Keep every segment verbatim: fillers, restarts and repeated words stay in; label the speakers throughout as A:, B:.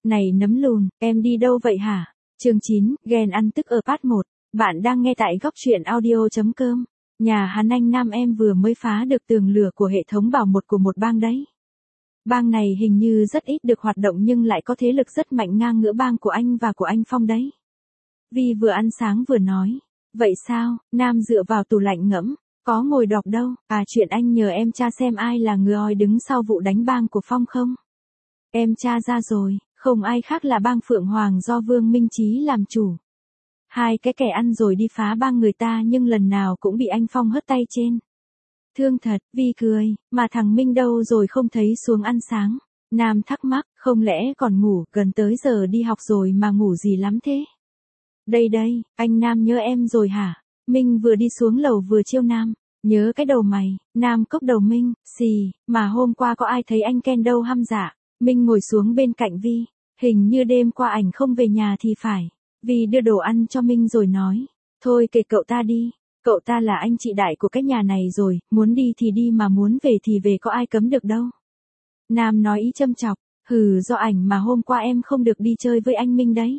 A: Này nấm lùn, em đi đâu vậy hả? Chương chín, ghen ăn tức ở part một. Bạn đang nghe tại góc truyện audio chấm com. Nhà hắn anh Nam em vừa mới phá được tường lửa của hệ thống bảo mật của một bang đấy. Bang này hình như rất ít được hoạt động nhưng lại có thế lực rất mạnh ngang ngửa bang của anh và của anh Phong đấy. Vi vừa ăn sáng vừa nói. Vậy sao? Nam dựa vào tủ lạnh ngẫm. Có ngồi đọc đâu, à chuyện anh nhờ em tra xem ai là người đứng sau vụ đánh bang của Phong không? Em tra ra rồi, không ai khác là bang Phượng Hoàng do Vương Minh Chí làm chủ. Hai cái kẻ ăn rồi đi phá bang người ta nhưng lần nào cũng bị anh Phong hất tay trên. Thương thật, Vi cười, mà thằng Minh đâu rồi không thấy xuống ăn sáng. Nam thắc mắc, không lẽ còn ngủ, gần tới giờ đi học rồi mà ngủ gì lắm thế? Đây đây, anh Nam nhớ em rồi hả? Minh vừa đi xuống lầu vừa trêu Nam. Nhớ cái đầu mày, Nam cốc đầu Minh, xì, mà hôm qua có ai thấy anh Ken đâu hăm dạ. Minh ngồi xuống bên cạnh Vi, hình như đêm qua ảnh không về nhà thì phải. Vi đưa đồ ăn cho Minh rồi nói, thôi kệ cậu ta đi, cậu ta là anh chị đại của cái nhà này rồi, muốn đi thì đi mà muốn về thì về có ai cấm được đâu. Nam nói ý châm chọc, hừ do ảnh mà hôm qua em không được đi chơi với anh Minh đấy.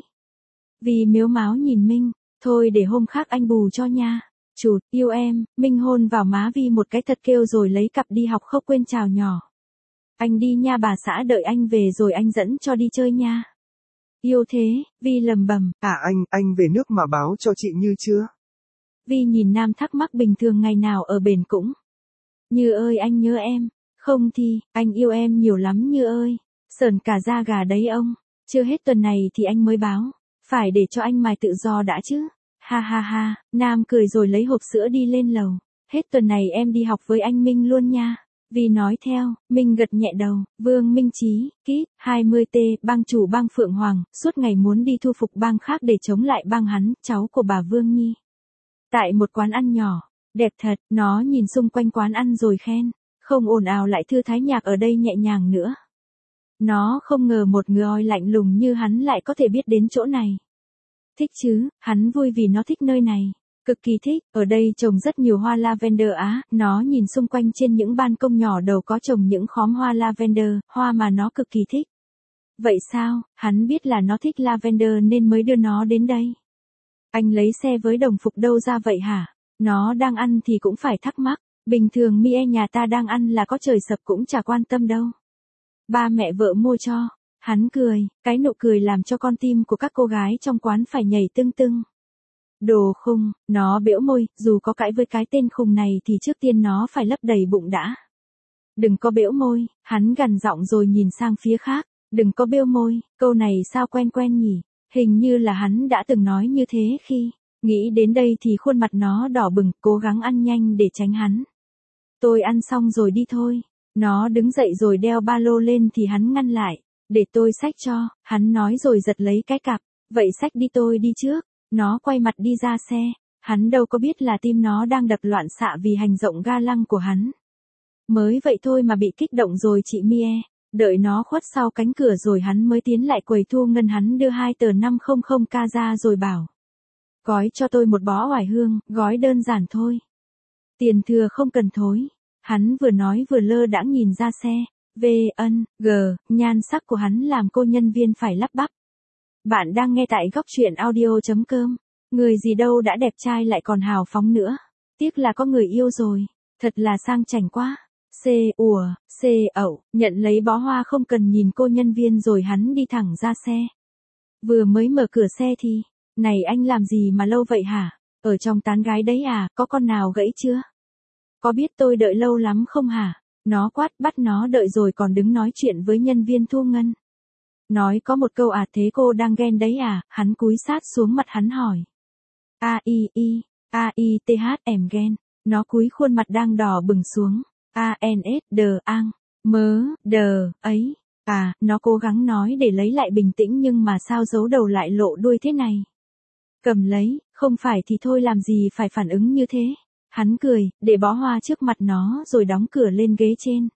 A: Vi mếu máo nhìn Minh, thôi để hôm khác anh bù cho nha. Chụt, yêu em, Minh hôn vào má Vi một cái thật kêu rồi lấy cặp đi học không quên chào nhỏ. Anh đi nha bà xã đợi anh về rồi anh dẫn cho đi chơi nha. Yêu thế, Vi lầm bầm.
B: À anh, anh về nước mà báo cho chị Như chưa?
A: Vi nhìn Nam thắc mắc bình thường ngày nào ở bển cũng. Như ơi anh nhớ em. Không thì, anh yêu em nhiều lắm Như ơi. Sờn cả da gà đấy ông. Chưa hết tuần này thì anh mới báo. Phải để cho anh mài tự do đã chứ. Ha ha ha, Nam cười rồi lấy hộp sữa đi lên lầu. Hết tuần này em đi học với anh Minh luôn nha. Vi nói theo, Minh gật nhẹ đầu, Vương Minh Chí, kít, hai mươi T, bang chủ bang Phượng Hoàng, suốt ngày muốn đi thu phục bang khác để chống lại bang hắn, cháu của bà Vương Nhi. Tại một quán ăn nhỏ, đẹp thật, nó nhìn xung quanh quán ăn rồi khen, không ồn ào lại thư thái nhạc ở đây nhẹ nhàng nữa. Nó không ngờ một người lạnh lùng như hắn lại có thể biết đến chỗ này. Thích chứ, hắn vui vì nó thích nơi này. Cực kỳ thích, ở đây trồng rất nhiều hoa lavender á, nó nhìn xung quanh trên những ban công nhỏ đầu có trồng những khóm hoa lavender, hoa mà nó cực kỳ thích. Vậy sao, hắn biết là nó thích lavender nên mới đưa nó đến đây. Anh lấy xe với đồng phục đâu ra vậy hả? Nó đang ăn thì cũng phải thắc mắc, bình thường Mie nhà ta đang ăn là có trời sập cũng chả quan tâm đâu. Ba mẹ vợ mua cho, hắn cười, cái nụ cười làm cho con tim của các cô gái trong quán phải nhảy tưng tưng. Đồ khùng, nó bĩu môi, dù có cãi với cái tên khùng này thì trước tiên nó phải lấp đầy bụng đã. Đừng có bĩu môi, hắn gằn giọng rồi nhìn sang phía khác, đừng có bĩu môi, câu này sao quen quen nhỉ, hình như là hắn đã từng nói như thế khi, nghĩ đến đây thì khuôn mặt nó đỏ bừng, cố gắng ăn nhanh để tránh hắn. Tôi ăn xong rồi đi thôi, nó đứng dậy rồi đeo ba lô lên thì hắn ngăn lại, để tôi xách cho, hắn nói rồi giật lấy cái cặp, vậy xách đi tôi đi trước. Nó quay mặt đi ra xe, hắn đâu có biết là tim nó đang đập loạn xạ vì hành động ga lăng của hắn. Mới vậy thôi mà bị kích động rồi chị Mie, đợi nó khuất sau cánh cửa rồi hắn mới tiến lại quầy thu ngân hắn đưa hai tờ năm trăm k ra rồi bảo. Gói cho tôi một bó oải hương, gói đơn giản thôi. Tiền thừa không cần thối. Hắn vừa nói vừa lơ đãng nhìn ra xe, V, N, G, nhan sắc của hắn làm cô nhân viên phải lắp bắp. Bạn đang nghe tại góc truyện audio chấm com. Người gì đâu đã đẹp trai lại còn hào phóng nữa. Tiếc là có người yêu rồi. Thật là sang chảnh quá. C, ùa, C, ẩu, nhận lấy bó hoa không cần nhìn cô nhân viên rồi hắn đi thẳng ra xe. Vừa mới mở cửa xe thì, này anh làm gì mà lâu vậy hả? Ở trong tán gái đấy à, có con nào gãy chưa? Có biết tôi đợi lâu lắm không hả? Nó quát bắt nó đợi rồi còn đứng nói chuyện với nhân viên thu ngân. Nói có một câu à thế cô đang ghen đấy à, hắn cúi sát xuống mặt hắn hỏi. A i i, A i t h em ghen, nó cúi khuôn mặt đang đỏ bừng xuống. A n s d ang, mớ, đờ, ấy, à, nó cố gắng nói để lấy lại bình tĩnh nhưng mà sao giấu đầu lại lộ đuôi thế này. Cầm lấy, không phải thì thôi làm gì phải phản ứng như thế. Hắn cười, để bó hoa trước mặt nó rồi đóng cửa lên ghế trên.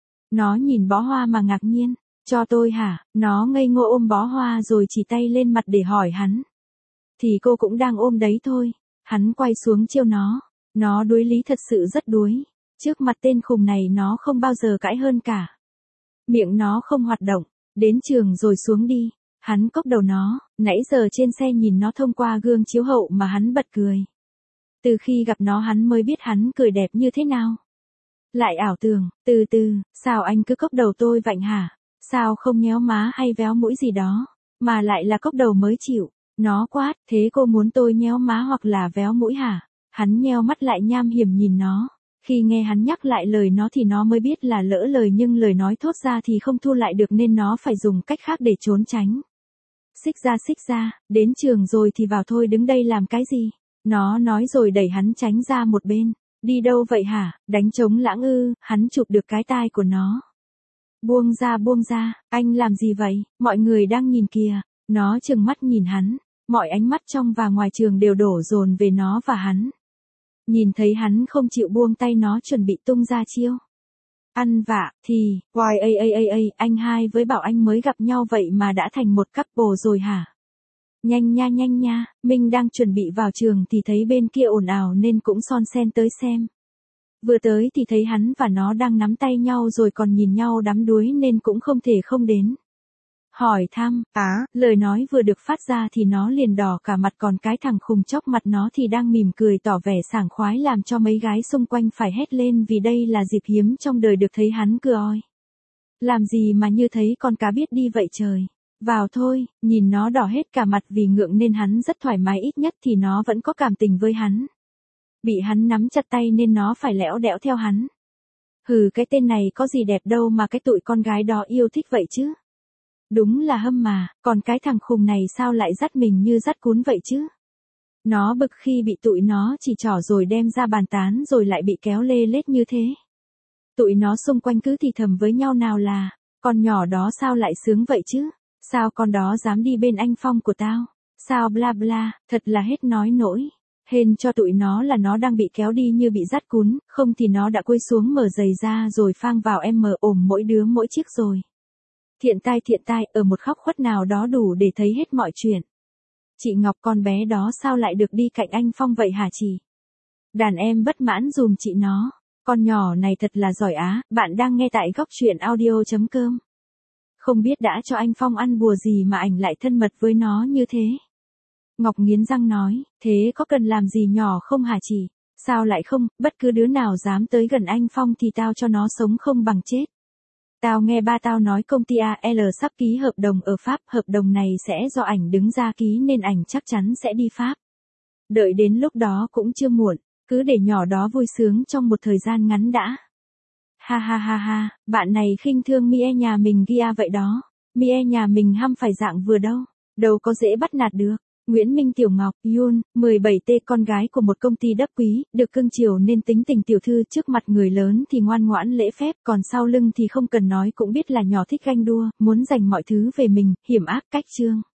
A: Nó nhìn bó hoa mà ngạc nhiên. Cho tôi hả? Nó ngây ngô ôm bó hoa rồi chỉ tay lên mặt để hỏi hắn. Thì cô cũng đang ôm đấy thôi. Hắn quay xuống trêu nó. Nó đuối lý thật sự rất đuối. Trước mặt tên khùng này nó không bao giờ cãi hơn cả. Miệng nó không hoạt động. Đến trường rồi xuống đi. Hắn cốc đầu nó, nãy giờ trên xe nhìn nó thông qua gương chiếu hậu mà hắn bật cười. Từ khi gặp nó hắn mới biết hắn cười đẹp như thế nào. Lại ảo tưởng, từ từ, sao anh cứ cốc đầu tôi vạnh hả? Sao không nhéo má hay véo mũi gì đó, mà lại là cốc đầu mới chịu. Nó quát, thế cô muốn tôi nhéo má hoặc là véo mũi hả? Hắn nheo mắt lại nham hiểm nhìn nó. Khi nghe hắn nhắc lại lời nó thì nó mới biết là lỡ lời nhưng lời nói thốt ra thì không thu lại được nên nó phải dùng cách khác để trốn tránh. Xích ra xích ra, đến trường rồi thì vào thôi đứng đây làm cái gì? Nó nói rồi đẩy hắn tránh ra một bên. Đi đâu vậy hả? Đánh trống lãng ư? Hắn chụp được cái tai của nó. Buông ra buông ra, anh làm gì vậy? Mọi người đang nhìn kìa. Nó trừng mắt nhìn hắn. Mọi ánh mắt trong và ngoài trường đều đổ dồn về nó và hắn. Nhìn thấy hắn không chịu buông tay nó chuẩn bị tung ra chiêu. Ăn vạ, thì, hoài ây ây ây ây, anh hai với Bảo Anh mới gặp nhau vậy mà đã thành một couple rồi hả? Nhanh nha nhanh nha, Minh đang chuẩn bị vào trường thì thấy bên kia ồn ào nên cũng son sen tới xem. Vừa tới thì thấy hắn và nó đang nắm tay nhau rồi còn nhìn nhau đắm đuối nên cũng không thể không đến. Hỏi thăm, á, lời nói vừa được phát ra thì nó liền đỏ cả mặt còn cái thằng khùng chóc mặt nó thì đang mỉm cười tỏ vẻ sảng khoái làm cho mấy gái xung quanh phải hét lên vì đây là dịp hiếm trong đời được thấy hắn cười oi. Làm gì mà như thấy con cá biết đi vậy trời. Vào thôi, nhìn nó đỏ hết cả mặt vì ngượng nên hắn rất thoải mái ít nhất thì nó vẫn có cảm tình với hắn. Bị hắn nắm chặt tay nên nó phải lẽo đẽo theo hắn. Hừ cái tên này có gì đẹp đâu mà cái tụi con gái đó yêu thích vậy chứ. Đúng là hâm mà, còn cái thằng khùng này sao lại dắt mình như dắt cún vậy chứ? Nó bực khi bị tụi nó chỉ trỏ rồi đem ra bàn tán rồi lại bị kéo lê lết như thế. Tụi nó xung quanh cứ thì thầm với nhau nào là, con nhỏ đó sao lại sướng vậy chứ? Sao con đó dám đi bên anh Phong của tao? Sao bla bla, thật là hết nói nổi. Hên cho tụi nó là nó đang bị kéo đi như bị dắt cún, không thì nó đã cúi xuống mở giày ra rồi phang vào em mờ ôm mỗi đứa mỗi chiếc rồi. Thiện tai thiện tai, ở một khóc khuất nào đó đủ để thấy hết mọi chuyện. Chị Ngọc con bé đó sao lại được đi cạnh anh Phong vậy hả chị? Đàn em bất mãn dùm chị nó. Con nhỏ này thật là giỏi á, bạn đang nghe tại góc truyện audio chấm com. Không biết đã cho anh Phong ăn bùa gì mà ảnh lại thân mật với nó như thế. Ngọc nghiến răng nói, thế có cần làm gì nhỏ không hả chị? Sao lại không, bất cứ đứa nào dám tới gần anh Phong thì tao cho nó sống không bằng chết. Tao nghe ba tao nói công ty a lờ sắp ký hợp đồng ở Pháp, hợp đồng này sẽ do ảnh đứng ra ký nên ảnh chắc chắn sẽ đi Pháp. Đợi đến lúc đó cũng chưa muộn, cứ để nhỏ đó vui sướng trong một thời gian ngắn đã. Ha ha ha ha, bạn này khinh thương Mie nhà mình kia vậy đó. Mie nhà mình hăm phải dạng vừa đâu, đâu có dễ bắt nạt được. Nguyễn Minh Tiểu Ngọc, Yun, mười bảy T con gái của một công ty đắp quý, được cưng chiều nên tính tình tiểu thư trước mặt người lớn thì ngoan ngoãn lễ phép, còn sau lưng thì không cần nói cũng biết là nhỏ thích ganh đua, muốn giành mọi thứ về mình, hiểm ác cách trương.